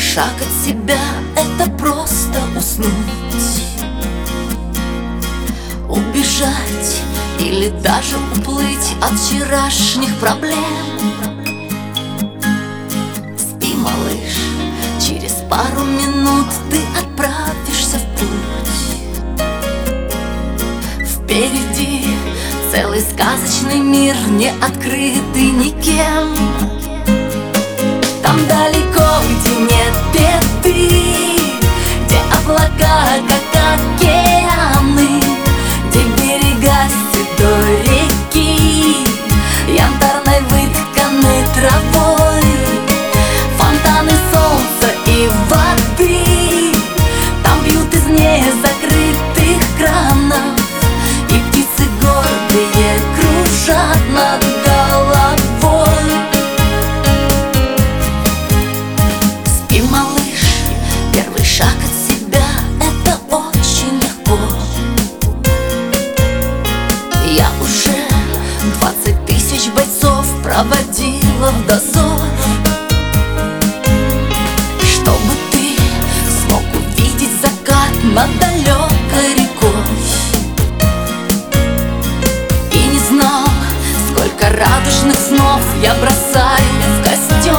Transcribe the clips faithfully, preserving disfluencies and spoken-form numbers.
шаг от себя — это просто уснуть, убежать или даже уплыть от вчерашних проблем. Спи, малыш, через пару минут ты отправишься в путь. Впереди целый сказочный мир, не открытый никем. Там далеко, где нет беды, где облака, как океаны, где берега седой реки янтарной вытканы травой, фонтаны солнца и воды. Там бьют из незакрытых кранов, и птицы гордые кружат над головой. Спи, малыш, первый шаг от себя — это очень легко. Я уже двадцать тысяч бойцов проводила в дозор, чтобы ты смог увидеть закат над далекой рекой и не знал, сколько радужных снов я бросаю в костер.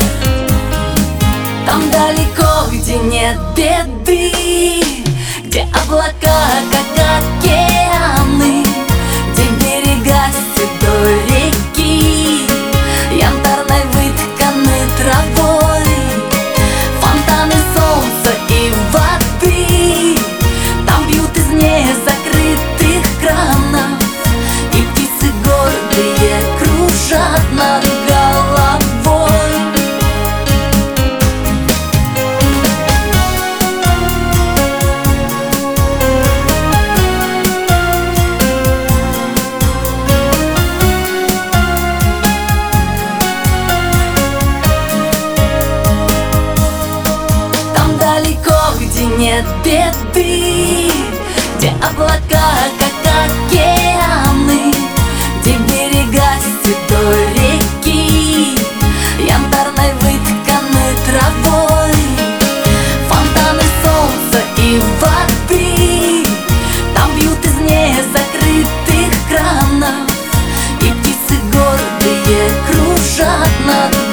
Там далеко, где нет беды, где облака, как океаны, где берега седой реки янтарной вытканы травой, фонтаны солнца и воды. Там бьют из незакрытых кранов, и птицы гордые кружат над головой. Где нет беды, где облака, как океаны, где берега седой реки янтарной вытканы травой, фонтаны солнца и воды. Там бьют из незакрытых кранов, и птицы гордые кружат над